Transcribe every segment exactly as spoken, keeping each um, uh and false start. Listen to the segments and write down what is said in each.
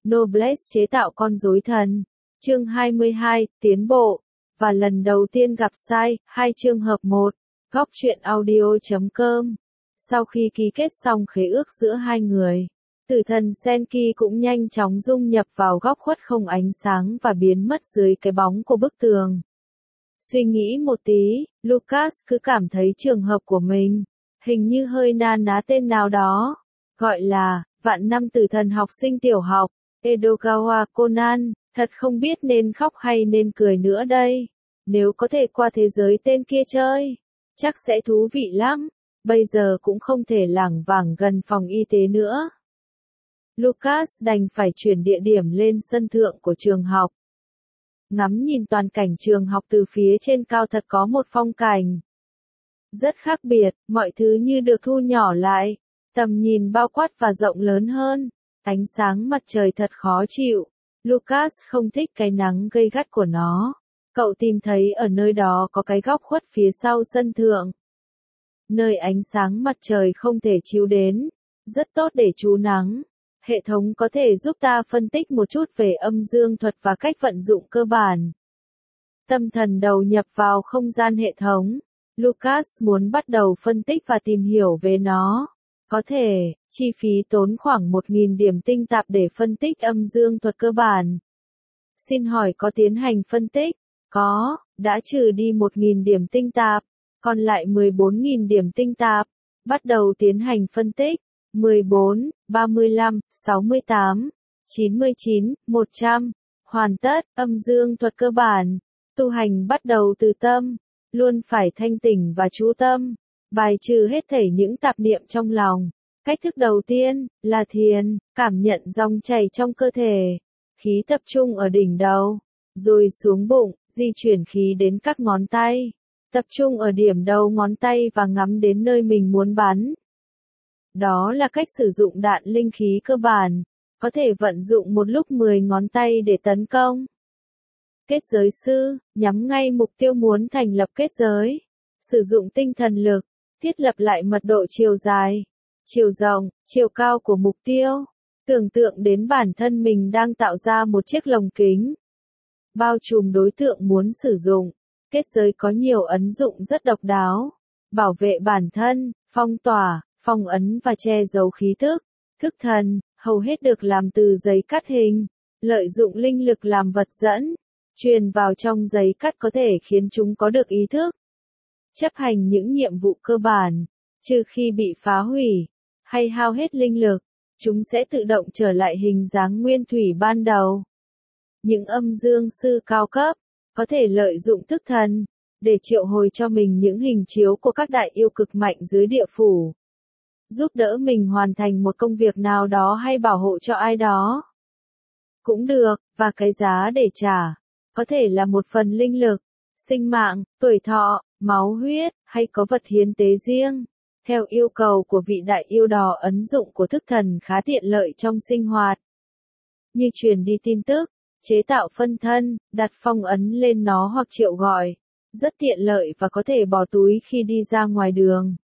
Noblesse chế tạo con rối thần. Chương hai mươi hai, tiến bộ. Và lần đầu tiên gặp sai, hai chương hợp một. Góc truyện audio chấm com. Sau khi ký kết xong khế ước giữa hai người, tử thần Senki cũng nhanh chóng dung nhập vào góc khuất không ánh sáng và biến mất dưới cái bóng của bức tường. Suy nghĩ một tí, Lucas cứ cảm thấy trường hợp của mình hình như hơi na ná tên nào đó, gọi là vạn năm tử thần học sinh tiểu học, Edogawa Conan. Thật không biết nên khóc hay nên cười nữa đây. Nếu có thể qua thế giới tên kia chơi, chắc sẽ thú vị lắm. Bây giờ cũng không thể lảng vảng gần phòng y tế nữa. Lucas đành phải chuyển địa điểm lên sân thượng của trường học. Ngắm nhìn toàn cảnh trường học từ phía trên cao thật có một phong cảnh rất khác biệt, mọi thứ như được thu nhỏ lại, tầm nhìn bao quát và rộng lớn hơn. Ánh sáng mặt trời thật khó chịu. Lucas không thích cái nắng gay gắt của nó. Cậu tìm thấy ở nơi đó có cái góc khuất phía sau sân thượng, nơi ánh sáng mặt trời không thể chiếu đến, rất tốt để trú nắng. Hệ thống có thể giúp ta phân tích một chút về âm dương thuật và cách vận dụng cơ bản. Tâm thần đầu nhập vào không gian hệ thống, Lucas muốn bắt đầu phân tích và tìm hiểu về nó. Có thể, chi phí tốn khoảng một nghìn điểm tinh tạp để phân tích âm dương thuật cơ bản. Xin hỏi có tiến hành phân tích? Có, đã trừ đi một nghìn điểm tinh tạp, còn lại mười bốn nghìn điểm tinh tạp. Bắt đầu tiến hành phân tích. mười bốn, ba mươi lăm, sáu mươi tám, chín mươi chín, một trăm. Hoàn tất, âm dương thuật cơ bản. Tu hành bắt đầu từ tâm, luôn phải thanh tỉnh và chú tâm, bài trừ hết thảy những tạp niệm trong lòng. Cách thức đầu tiên là thiền, cảm nhận dòng chảy trong cơ thể, khí tập trung ở đỉnh đầu, rồi xuống bụng, di chuyển khí đến các ngón tay, tập trung ở điểm đầu ngón tay và ngắm đến nơi mình muốn bắn. Đó là cách sử dụng đạn linh khí cơ bản, có thể vận dụng một lúc mười ngón tay để tấn công. Kết giới sư, nhắm ngay mục tiêu muốn thành lập kết giới. Sử dụng tinh thần lực, thiết lập lại mật độ chiều dài, chiều rộng, chiều cao của mục tiêu. Tưởng tượng đến bản thân mình đang tạo ra một chiếc lồng kính, bao trùm đối tượng muốn sử dụng. Kết giới có nhiều ấn dụng rất độc đáo, bảo vệ bản thân, phong tỏa, phong ấn và che giấu khí thức. Thức thần, hầu hết được làm từ giấy cắt hình, lợi dụng linh lực làm vật dẫn, truyền vào trong giấy cắt có thể khiến chúng có được ý thức, chấp hành những nhiệm vụ cơ bản, trừ khi bị phá hủy, hay hao hết linh lực, chúng sẽ tự động trở lại hình dáng nguyên thủy ban đầu. Những âm dương sư cao cấp, có thể lợi dụng thức thần, để triệu hồi cho mình những hình chiếu của các đại yêu cực mạnh dưới địa phủ, giúp đỡ mình hoàn thành một công việc nào đó hay bảo hộ cho ai đó. Cũng được, và cái giá để trả, có thể là một phần linh lực, sinh mạng, tuổi thọ, máu huyết, hay có vật hiến tế riêng. Theo yêu cầu của vị đại yêu đỏ, ấn dụng của thức thần khá tiện lợi trong sinh hoạt, như truyền đi tin tức, chế tạo phân thân, đặt phong ấn lên nó hoặc triệu gọi. Rất tiện lợi và có thể bỏ túi khi đi ra ngoài đường.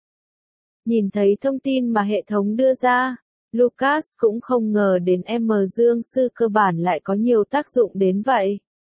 Nhìn thấy thông tin mà hệ thống đưa ra, Lucas cũng không ngờ đến M Dương sư cơ bản lại có nhiều tác dụng đến vậy.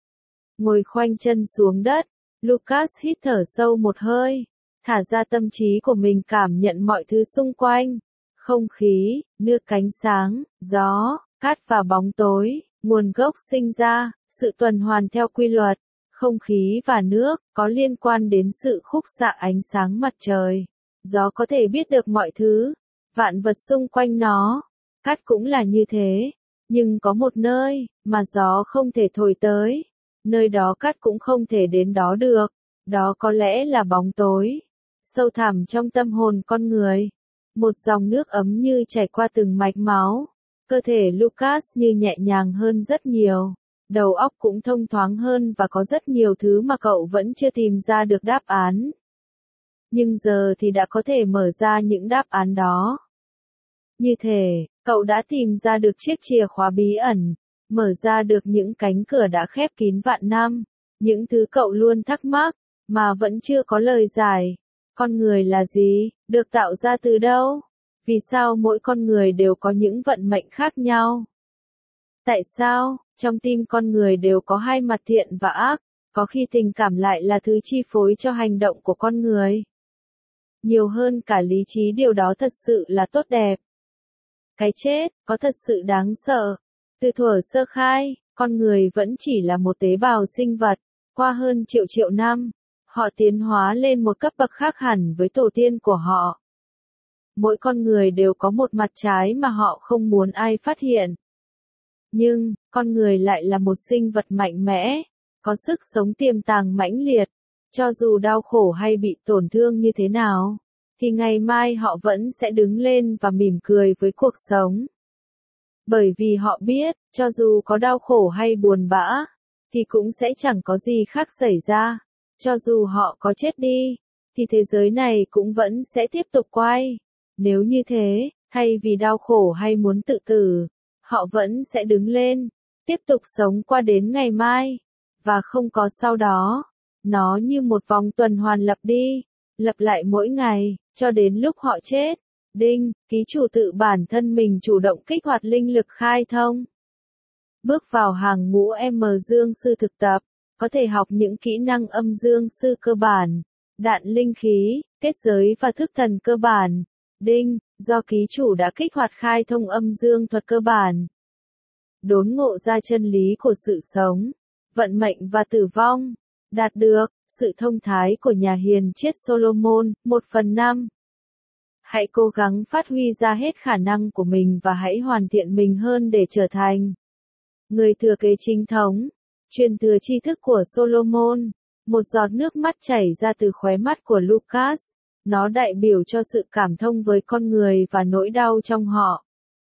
Ngồi khoanh chân xuống đất, Lucas hít thở sâu một hơi, thả ra tâm trí của mình cảm nhận mọi thứ xung quanh. Không khí, nước, ánh sáng, gió, cát và bóng tối, nguồn gốc sinh ra, sự tuần hoàn theo quy luật. Không khí và nước, có liên quan đến sự khúc xạ ánh sáng mặt trời. Gió có thể biết được mọi thứ, vạn vật xung quanh nó. Cát cũng là như thế, nhưng có một nơi mà gió không thể thổi tới, nơi đó cát cũng không thể đến đó được. Đó có lẽ là bóng tối, sâu thẳm trong tâm hồn con người. Một dòng nước ấm như chảy qua từng mạch máu. Cơ thể Lucas như nhẹ nhàng hơn rất nhiều, đầu óc cũng thông thoáng hơn và có rất nhiều thứ mà cậu vẫn chưa tìm ra được đáp án. Nhưng giờ thì đã có thể mở ra những đáp án đó. Như thể, cậu đã tìm ra được chiếc chìa khóa bí ẩn, mở ra được những cánh cửa đã khép kín vạn năm, những thứ cậu luôn thắc mắc, mà vẫn chưa có lời giải. Con người là gì? Được tạo ra từ đâu? Vì sao mỗi con người đều có những vận mệnh khác nhau? Tại sao? Trong tim con người đều có hai mặt thiện và ác, có khi tình cảm lại là thứ chi phối cho hành động của con người. Nhiều hơn cả lý trí, điều đó thật sự là tốt đẹp. Cái chết, có thật sự đáng sợ. Từ thuở sơ khai, con người vẫn chỉ là một tế bào sinh vật. Qua hơn triệu triệu năm, họ tiến hóa lên một cấp bậc khác hẳn với tổ tiên của họ. Mỗi con người đều có một mặt trái mà họ không muốn ai phát hiện. Nhưng, con người lại là một sinh vật mạnh mẽ, có sức sống tiềm tàng mãnh liệt. Cho dù đau khổ hay bị tổn thương như thế nào, thì ngày mai họ vẫn sẽ đứng lên và mỉm cười với cuộc sống. Bởi vì họ biết, cho dù có đau khổ hay buồn bã, thì cũng sẽ chẳng có gì khác xảy ra. Cho dù họ có chết đi, thì thế giới này cũng vẫn sẽ tiếp tục quay. Nếu như thế, thay vì đau khổ hay muốn tự tử, họ vẫn sẽ đứng lên, tiếp tục sống qua đến ngày mai, và không có sau đó. Nó như một vòng tuần hoàn lặp đi, lặp lại mỗi ngày, cho đến lúc họ chết. Đinh, ký chủ tự bản thân mình chủ động kích hoạt linh lực khai thông. Bước vào hàng ngũ M Dương sư thực tập, có thể học những kỹ năng âm dương sư cơ bản, đạn linh khí, kết giới và thức thần cơ bản. Đinh, do ký chủ đã kích hoạt khai thông âm dương thuật cơ bản. Đốn ngộ ra chân lý của sự sống, vận mệnh và tử vong. Đạt được sự thông thái của nhà hiền triết Solomon, một phần năm. Hãy cố gắng phát huy ra hết khả năng của mình và hãy hoàn thiện mình hơn để trở thành người thừa kế chính thống, truyền thừa tri thức của Solomon. Một giọt nước mắt chảy ra từ khóe mắt của Lucas. Nó đại biểu cho sự cảm thông với con người và nỗi đau trong họ.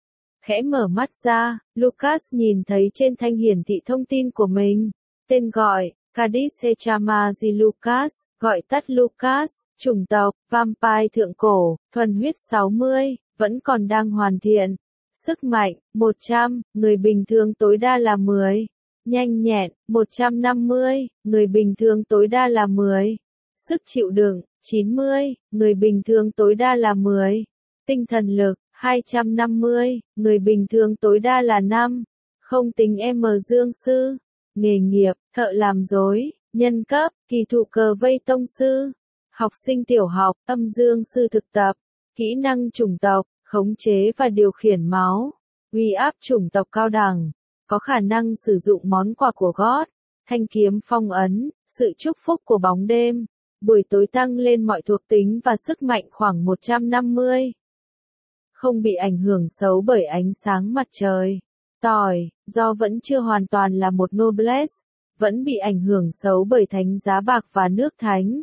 Khẽ mở mắt ra, Lucas nhìn thấy trên thanh hiển thị thông tin của mình. Tên gọi, Cadice Chamazi Lucas, gọi tắt Lucas, chủng tộc, Vampire thượng cổ, thuần huyết sáu mươi, vẫn còn đang hoàn thiện. Sức mạnh, một trăm, người bình thường tối đa là mười. Nhanh nhẹn, một trăm năm mươi, người bình thường tối đa là mười. Sức chịu đựng, chín mươi, người bình thường tối đa là mười. Tinh thần lực, hai trăm năm mươi, người bình thường tối đa là năm. Không tính M Dương sư. Nghề nghiệp, thợ làm rối, nhân cấp, kỳ thụ cờ vây tông sư. Học sinh tiểu học, âm dương sư thực tập. Kỹ năng chủng tộc, khống chế và điều khiển máu. Uy áp chủng tộc cao đẳng. Có khả năng sử dụng món quà của God. Thanh kiếm phong ấn, sự chúc phúc của bóng đêm. Buổi tối tăng lên mọi thuộc tính và sức mạnh khoảng một trăm năm mươi. Không bị ảnh hưởng xấu bởi ánh sáng mặt trời. Tỏi, do vẫn chưa hoàn toàn là một noblesse, vẫn bị ảnh hưởng xấu bởi thánh giá bạc và nước thánh.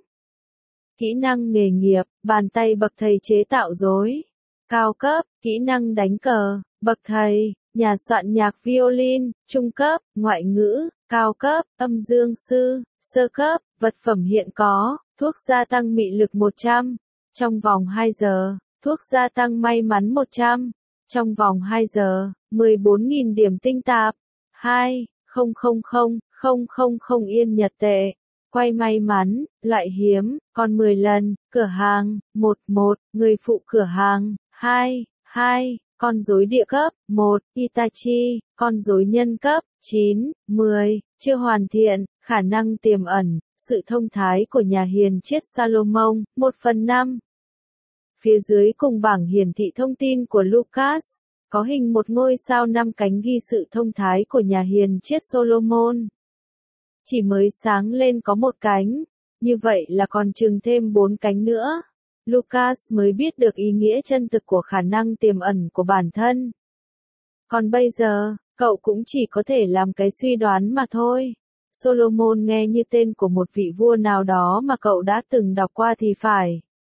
Kỹ năng nghề nghiệp, bàn tay bậc thầy chế tạo rối. Cao cấp, kỹ năng đánh cờ, bậc thầy, nhà soạn nhạc violin, trung cấp, ngoại ngữ, cao cấp, âm dương sư, sơ cấp, vật phẩm hiện có, thuốc gia tăng mị lực một trăm. Trong vòng hai giờ, thuốc gia tăng may mắn một trăm. Trong vòng hai giờ, mười bốn nghìn điểm tinh tạp. hai, không không không, không không không yên nhật tệ. Quay may mắn, loại hiếm, còn mười lần, cửa hàng, một một, người phụ cửa hàng, hai, hai, con rối địa cấp, một, Itachi, con rối nhân cấp, chín, mười, chưa hoàn thiện, khả năng tiềm ẩn, sự thông thái của nhà hiền triết Salomon, một phần năm. Phía dưới cùng bảng hiển thị thông tin của Lucas, có hình một ngôi sao năm cánh ghi sự thông thái của nhà hiền triết Solomon. Chỉ mới sáng lên có một cánh, như vậy là còn chừng thêm bốn cánh nữa. Lucas mới biết được ý nghĩa chân thực của khả năng tiềm ẩn của bản thân. Còn bây giờ, cậu cũng chỉ có thể làm cái suy đoán mà thôi. Solomon nghe như tên của một vị vua nào đó mà cậu đã từng đọc qua thì phải.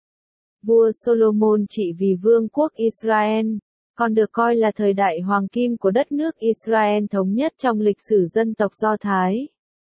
Vua Solomon trị vì vương quốc Israel, còn được coi là thời đại hoàng kim của đất nước Israel thống nhất trong lịch sử dân tộc Do Thái.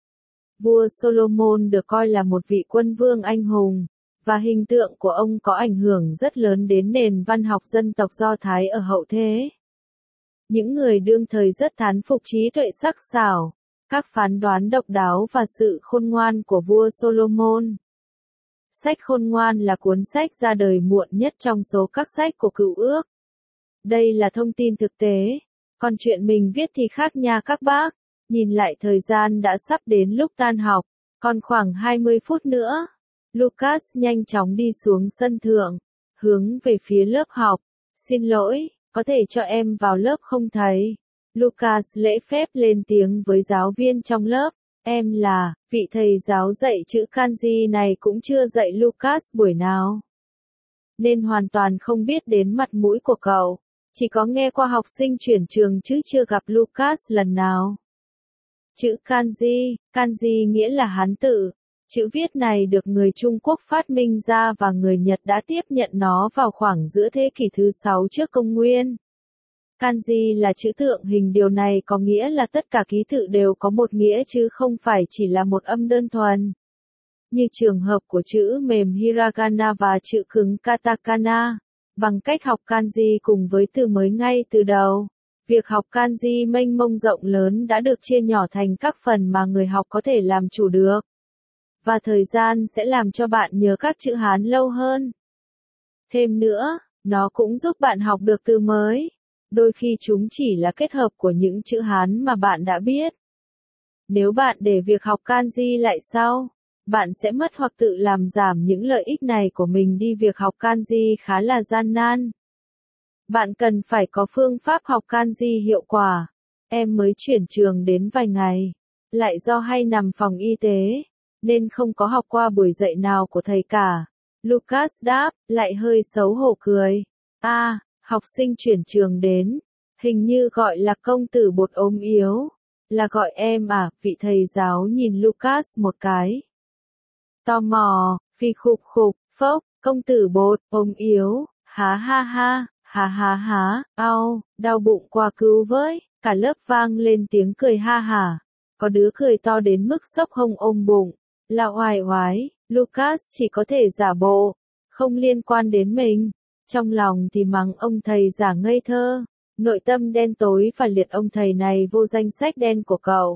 Vua Solomon được coi là một vị quân vương anh hùng, và hình tượng của ông có ảnh hưởng rất lớn đến nền văn học dân tộc Do Thái ở hậu thế. Những người đương thời rất thán phục trí tuệ sắc sảo, các phán đoán độc đáo và sự khôn ngoan của vua Solomon. Sách Khôn Ngoan là cuốn sách ra đời muộn nhất trong số các sách của Cựu Ước. Đây là thông tin thực tế, Còn chuyện mình viết thì khác nha các bác. Nhìn lại thời gian đã sắp đến lúc tan học, còn khoảng hai mươi phút nữa. Lucas nhanh chóng đi xuống sân thượng, hướng về phía lớp học. Xin lỗi, có thể cho em vào lớp không thầy? Lucas lễ phép lên tiếng với giáo viên trong lớp. Em là, vị thầy giáo dạy chữ kanji này cũng chưa dạy Lucas buổi nào, nên hoàn toàn không biết đến mặt mũi của cậu. Chỉ có nghe qua học sinh chuyển trường chứ chưa gặp Lucas lần nào. Chữ kanji, kanji nghĩa là Hán tự. Chữ viết này được người Trung Quốc phát minh ra và người Nhật đã tiếp nhận nó vào khoảng giữa thế kỷ thứ sáu trước công nguyên. Kanji là chữ tượng hình, điều này có nghĩa là tất cả ký tự đều có một nghĩa chứ không phải chỉ là một âm đơn thuần. Như trường hợp của chữ mềm hiragana và chữ cứng katakana. Bằng cách học kanji cùng với từ mới ngay từ đầu, việc học kanji mênh mông rộng lớn đã được chia nhỏ thành các phần mà người học có thể làm chủ được. Và thời gian sẽ làm cho bạn nhớ các chữ Hán lâu hơn. Thêm nữa, nó cũng giúp bạn học được từ mới. Đôi khi chúng chỉ là kết hợp của những chữ Hán mà bạn đã biết. Nếu bạn để việc học kanji lại sau, bạn sẽ mất hoặc tự làm giảm những lợi ích này của mình đi. Việc học kanji khá là gian nan. Bạn cần phải có phương pháp học kanji hiệu quả. Em mới chuyển trường đến vài ngày, lại do hay nằm phòng y tế, nên không có học qua buổi dạy nào của thầy cả. Lucas đáp, lại hơi xấu hổ cười. À, học sinh chuyển trường đến, hình như gọi là công tử bột ốm yếu. Là gọi em à? Vị thầy giáo nhìn Lucas một cái. Tò mò, phi khục khục, phốc, công tử bột, ốm yếu, há ha ha, há há há, au, đau bụng quá cứu với. Cả lớp vang lên tiếng cười ha hả. Có đứa cười to đến mức sốc hông ôm bụng. Là oai oái, Lucas chỉ có thể giả bộ, không liên quan đến mình. Trong lòng thì mắng ông thầy giả ngây thơ, nội tâm đen tối và liệt ông thầy này vô danh sách đen của cậu.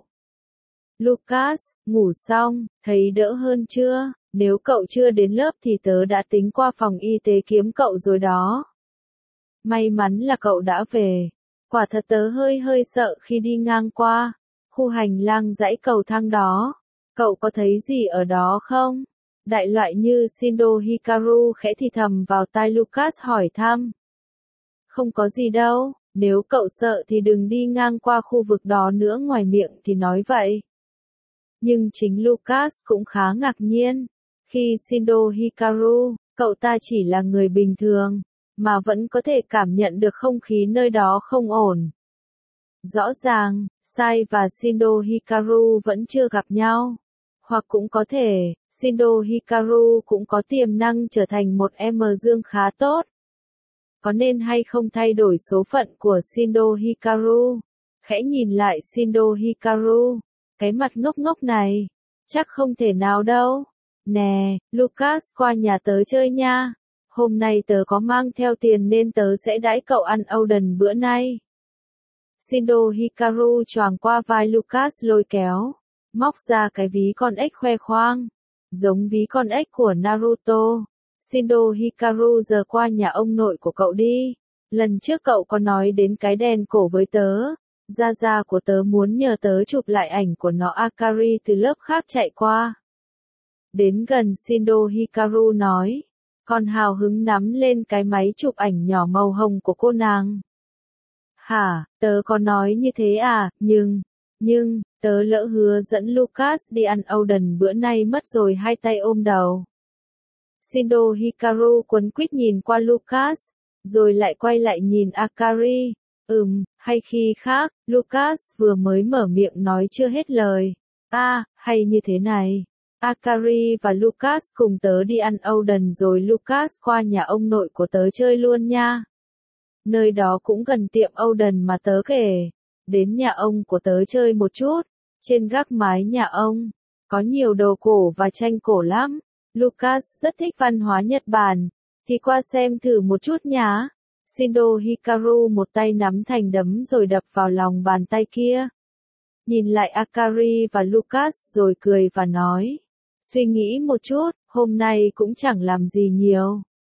Lucas, ngủ xong, thấy đỡ hơn chưa? Nếu cậu chưa đến lớp thì tớ đã tính qua phòng y tế kiếm cậu rồi đó. May mắn là cậu đã về. Quả thật tớ hơi hơi sợ khi đi ngang qua khu hành lang dãy cầu thang đó. Cậu có thấy gì ở đó không? Đại loại như Shindo Hikaru khẽ thì thầm vào tai Lucas hỏi thăm. Không có gì đâu, nếu cậu sợ thì đừng đi ngang qua khu vực đó nữa, ngoài miệng thì nói vậy. Nhưng chính Lucas cũng khá ngạc nhiên. Khi Shindo Hikaru, cậu ta chỉ là người bình thường, mà vẫn có thể cảm nhận được không khí nơi đó không ổn. Rõ ràng, Sai và Shindo Hikaru vẫn chưa gặp nhau. Hoặc cũng có thể, Shindo Hikaru cũng có tiềm năng trở thành một em dương khá tốt. Có nên hay không thay đổi số phận của Shindo Hikaru? Khẽ nhìn lại Shindo Hikaru, cái mặt ngốc ngốc này, chắc không thể nào đâu. Nè, Lucas, qua nhà tớ chơi nha. Hôm nay tớ có mang theo tiền nên tớ sẽ đãi cậu ăn Oden bữa nay. Shindo Hikaru choàng qua vai Lucas lôi kéo, móc ra cái ví con ếch khoe khoang, giống ví con ếch của Naruto. Shindo Hikaru, giờ qua nhà ông nội của cậu đi. Lần trước cậu có nói đến cái đèn cổ với tớ. Gia gia của tớ muốn nhờ tớ chụp lại ảnh của nó. Akari từ lớp khác chạy qua. Đến gần Shindo Hikaru nói. Còn hào hứng nắm lên cái máy chụp ảnh nhỏ màu hồng của cô nàng. Hả, tớ có nói như thế à, nhưng, nhưng, tớ lỡ hứa dẫn Lucas đi ăn Oden bữa nay mất rồi. Hai tay ôm đầu. Shindo Hikaru quấn quýt nhìn qua Lucas, rồi lại quay lại nhìn Akari. Ừm, hay khi khác, Lucas vừa mới mở miệng nói chưa hết lời. À, hay như thế này. Akari và Lucas cùng tớ đi ăn Oden rồi Lucas qua nhà ông nội của tớ chơi luôn nha. Nơi đó cũng gần tiệm Oden mà tớ kể. Đến nhà ông của tớ chơi một chút. Trên gác mái nhà ông, có nhiều đồ cổ và tranh cổ lắm. Lucas rất thích văn hóa Nhật Bản, thì qua xem thử một chút nhá. Shindo Hikaru một tay nắm thành đấm rồi đập vào lòng bàn tay kia. Nhìn lại Akari và Lucas rồi cười và nói. Suy nghĩ một chút, hôm nay cũng chẳng làm gì nhiều.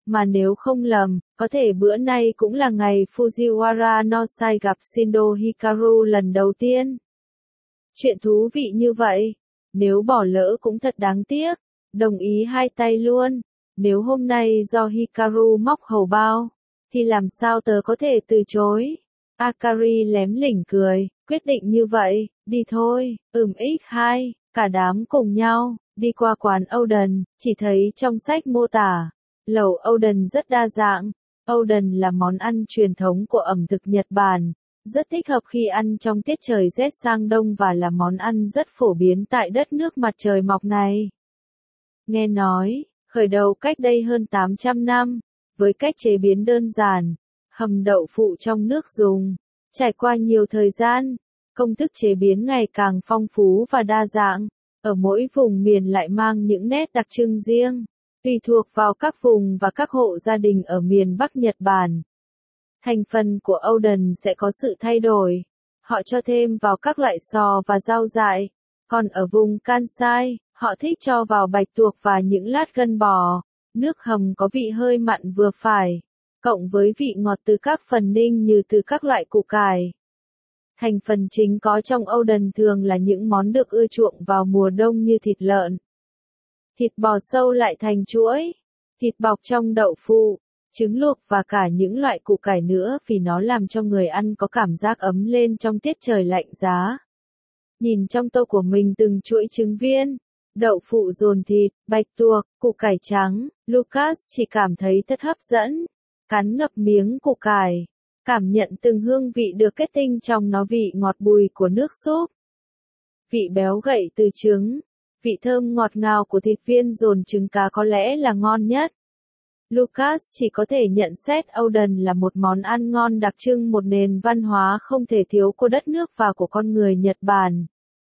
Mà nếu không lầm, có thể bữa nay cũng là ngày Fujiwara no Sai gặp Shindo Hikaru lần đầu tiên. Chuyện thú vị như vậy, nếu bỏ lỡ cũng thật đáng tiếc, đồng ý hai tay luôn, nếu hôm nay do Hikaru móc hầu bao, thì làm sao tớ có thể từ chối. Akari lém lỉnh cười, quyết định như vậy, đi thôi, ừm x hai, cả đám cùng nhau, đi qua quán Oden, chỉ thấy trong sách mô tả, lẩu Oden rất đa dạng. Oden là món ăn truyền thống của ẩm thực Nhật Bản, rất thích hợp khi ăn trong tiết trời rét sang đông và là món ăn rất phổ biến tại đất nước mặt trời mọc này. Nghe nói, khởi đầu cách đây hơn tám trăm năm, với cách chế biến đơn giản, hầm đậu phụ trong nước dùng. Trải qua nhiều thời gian, công thức chế biến ngày càng phong phú và đa dạng, ở mỗi vùng miền lại mang những nét đặc trưng riêng, tùy thuộc vào các vùng và các hộ gia đình ở miền Bắc Nhật Bản. Thành phần của Oden sẽ có sự thay đổi, họ cho thêm vào các loại sò và rau dại, còn ở vùng Kansai, họ thích cho vào bạch tuộc và những lát gân bò. Nước hầm có vị hơi mặn vừa phải, cộng với vị ngọt từ các phần ninh như từ các loại củ cải. Thành phần chính có trong Oden thường là những món được ưa chuộng vào mùa đông như thịt lợn, thịt bò sâu lại thành chuỗi, thịt bọc trong đậu phụ, trứng luộc và cả những loại củ cải nữa vì nó làm cho người ăn có cảm giác ấm lên trong tiết trời lạnh giá. Nhìn trong tô của mình từng chuỗi trứng viên, đậu phụ dồn thịt, bạch tuộc, củ cải trắng, Lucas chỉ cảm thấy thật hấp dẫn, cắn ngập miếng củ cải, cảm nhận từng hương vị được kết tinh trong nó, vị ngọt bùi của nước súp, vị béo gậy từ trứng, vị thơm ngọt ngào của thịt viên dồn trứng cá có lẽ là ngon nhất. Lucas chỉ có thể nhận xét Oden là một món ăn ngon đặc trưng, một nền văn hóa không thể thiếu của đất nước và của con người Nhật Bản.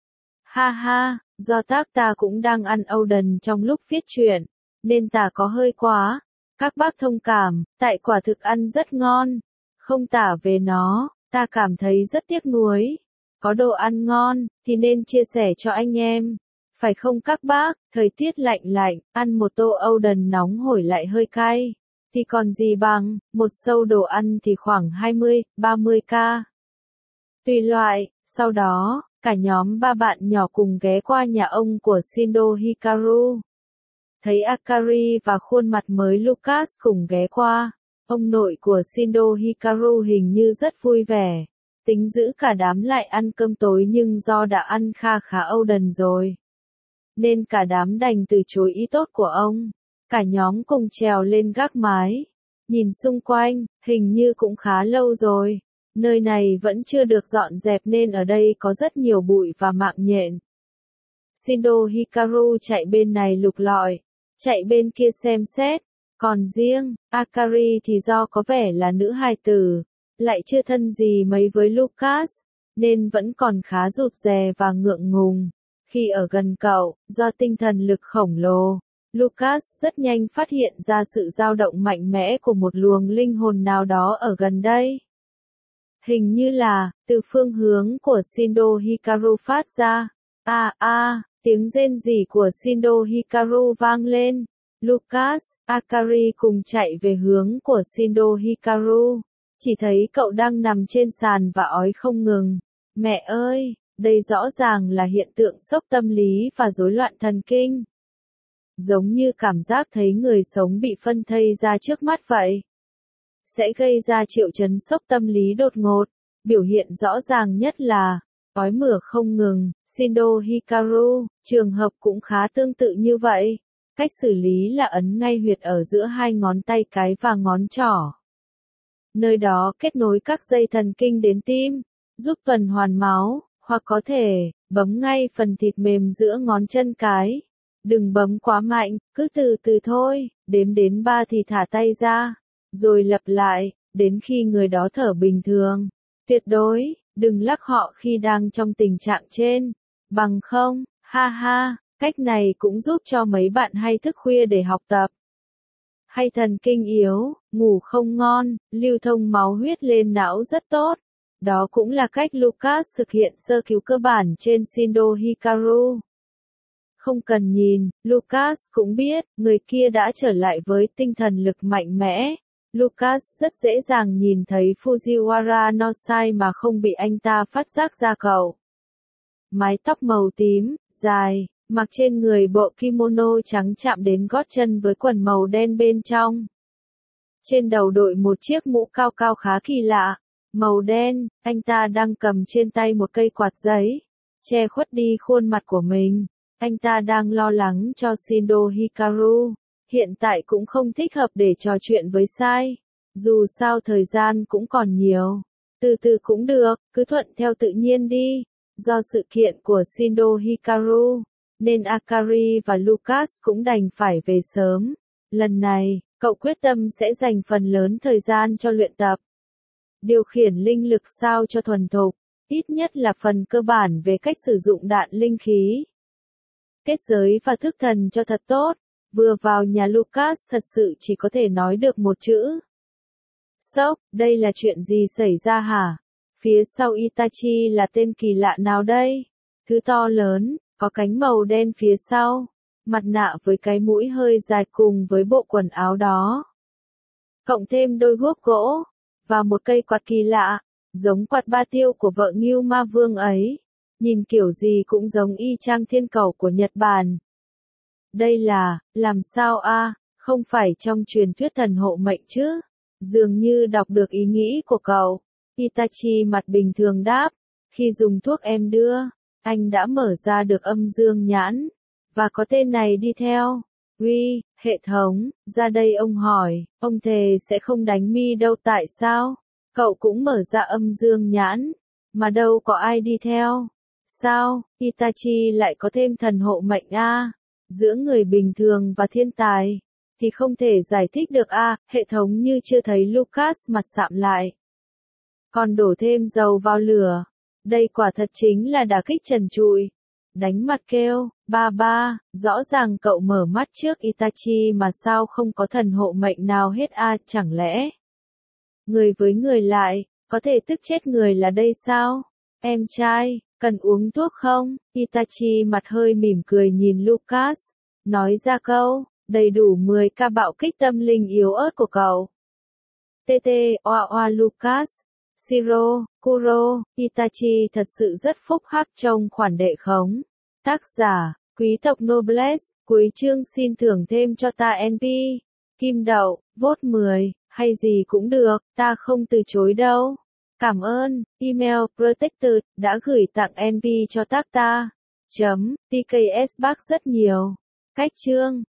Ha ha, do tác ta cũng đang ăn Oden trong lúc viết truyện, nên ta có hơi quá. Các bác thông cảm, tại quả thực ăn rất ngon. Không tả về nó, ta cảm thấy rất tiếc nuối. Có đồ ăn ngon, thì nên chia sẻ cho anh em. Phải không các bác, thời tiết lạnh lạnh, ăn một tô Oden nóng hổi lại hơi cay. Thì còn gì bằng, một xâu đồ ăn thì khoảng hai mươi, ba mươi ca. Tùy loại, sau đó, cả nhóm ba bạn nhỏ cùng ghé qua nhà ông của Shindo Hikaru. Thấy Akari và khuôn mặt mới Lucas cùng ghé qua, ông nội của Shindo Hikaru hình như rất vui vẻ, tính giữ cả đám lại ăn cơm tối, nhưng do đã ăn kha khá Oden rồi, nên cả đám đành từ chối ý tốt của ông. Cả nhóm cùng trèo lên gác mái, nhìn xung quanh, hình như cũng khá lâu rồi. Nơi này vẫn chưa được dọn dẹp nên ở đây có rất nhiều bụi và mạng nhện. Shindo Hikaru chạy bên này lục lọi, chạy bên kia xem xét, còn riêng Akari thì do có vẻ là nữ hài tử, lại chưa thân gì mấy với Lucas, nên vẫn còn khá rụt rè và ngượng ngùng. Khi ở gần cậu, do tinh thần lực khổng lồ, Lucas rất nhanh phát hiện ra sự dao động mạnh mẽ của một luồng linh hồn nào đó ở gần đây. Hình như là, từ phương hướng của Shindo Hikaru phát ra. A a, tiếng rên rỉ của Shindo Hikaru vang lên. Lucas, Akari cùng chạy về hướng của Shindo Hikaru. Chỉ thấy cậu đang nằm trên sàn và ói không ngừng. Mẹ ơi, đây rõ ràng là hiện tượng sốc tâm lý và rối loạn thần kinh. Giống như cảm giác thấy người sống bị phân thây ra trước mắt vậy. Sẽ gây ra triệu chứng sốc tâm lý đột ngột. Biểu hiện rõ ràng nhất là ói mửa không ngừng. Shindo Hikaru, trường hợp cũng khá tương tự như vậy. Cách xử lý là ấn ngay huyệt ở giữa hai ngón tay cái và ngón trỏ. Nơi đó kết nối các dây thần kinh đến tim, giúp tuần hoàn máu, hoặc có thể bấm ngay phần thịt mềm giữa ngón chân cái. Đừng bấm quá mạnh, cứ từ từ thôi, đếm đến ba thì thả tay ra, rồi lặp lại, đến khi người đó thở bình thường. Tuyệt đối, đừng lắc họ khi đang trong tình trạng trên. Bằng không, ha ha, cách này cũng giúp cho mấy bạn hay thức khuya để học tập. Hay thần kinh yếu, ngủ không ngon, lưu thông máu huyết lên não rất tốt. Đó cũng là cách Lucas thực hiện sơ cứu cơ bản trên Shindo Hikaru. Không cần nhìn, Lucas cũng biết, người kia đã trở lại với tinh thần lực mạnh mẽ. Lucas rất dễ dàng nhìn thấy Fujiwara no Sai mà không bị anh ta phát giác ra cậu. Mái tóc màu tím, dài, mặc trên người bộ kimono trắng chạm đến gót chân với quần màu đen bên trong. Trên đầu đội một chiếc mũ cao cao khá kỳ lạ, màu đen, anh ta đang cầm trên tay một cây quạt giấy, che khuất đi khuôn mặt của mình. Anh ta đang lo lắng cho Shindo Hikaru, hiện tại cũng không thích hợp để trò chuyện với Sai. Dù sao thời gian cũng còn nhiều, từ từ cũng được, cứ thuận theo tự nhiên đi. Do sự kiện của Shindo Hikaru, nên Akari và Lucas cũng đành phải về sớm. Lần này, cậu quyết tâm sẽ dành phần lớn thời gian cho luyện tập. Điều khiển linh lực sao cho thuần thục, ít nhất là phần cơ bản về cách sử dụng đạn linh khí. Kết giới và thức thần cho thật tốt. Vừa vào nhà Lucas thật sự chỉ có thể nói được một chữ. Sốc, đây là chuyện gì xảy ra hả? Phía sau Itachi là tên kỳ lạ nào đây? Thứ to lớn, có cánh màu đen phía sau, mặt nạ với cái mũi hơi dài cùng với bộ quần áo đó. Cộng thêm đôi guốc gỗ, và một cây quạt kỳ lạ, giống quạt ba tiêu của vợ Ngưu Ma Vương ấy. Nhìn kiểu gì cũng giống y chang thiên cầu của Nhật Bản. Đây là, làm sao a, không phải trong truyền thuyết thần hộ mệnh chứ? Dường như đọc được ý nghĩ của cậu. Itachi mặt bình thường đáp, khi dùng thuốc em đưa, anh đã mở ra được âm dương nhãn, và có tên này đi theo. Uy, hệ thống, ra đây ông hỏi, ông thề sẽ không đánh mi đâu tại sao? Cậu cũng mở ra âm dương nhãn, mà đâu có ai đi theo. Sao, Itachi lại có thêm thần hộ mệnh a? Giữa người bình thường và thiên tài, thì không thể giải thích được a, hệ thống như chưa thấy Lucas mặt sạm lại. Còn đổ thêm dầu vào lửa. Đây quả thật chính là đả kích trần trụi. Đánh mặt kêu, ba ba, rõ ràng cậu mở mắt trước Itachi mà sao không có thần hộ mệnh nào hết a, chẳng lẽ? Người với người lại, có thể tức chết người là đây sao? Em trai, cần uống thuốc không? Itachi mặt hơi mỉm cười nhìn Lucas, nói ra câu, đầy đủ mười ca bạo kích tâm linh yếu ớt của cậu. tê tê, oa oa Lucas, Shiro, Kuro, Itachi thật sự rất phúc hắc trong khoản đệ khống. Tác giả, quý tộc Noblesse, cuối chương xin thưởng thêm cho ta en pê. Kim đậu, vote mười, hay gì cũng được, ta không từ chối đâu. Cảm ơn, email Protected đã gửi tặng en pê cho tác ta. Chấm, tê ca ét bác rất nhiều. Cách chương.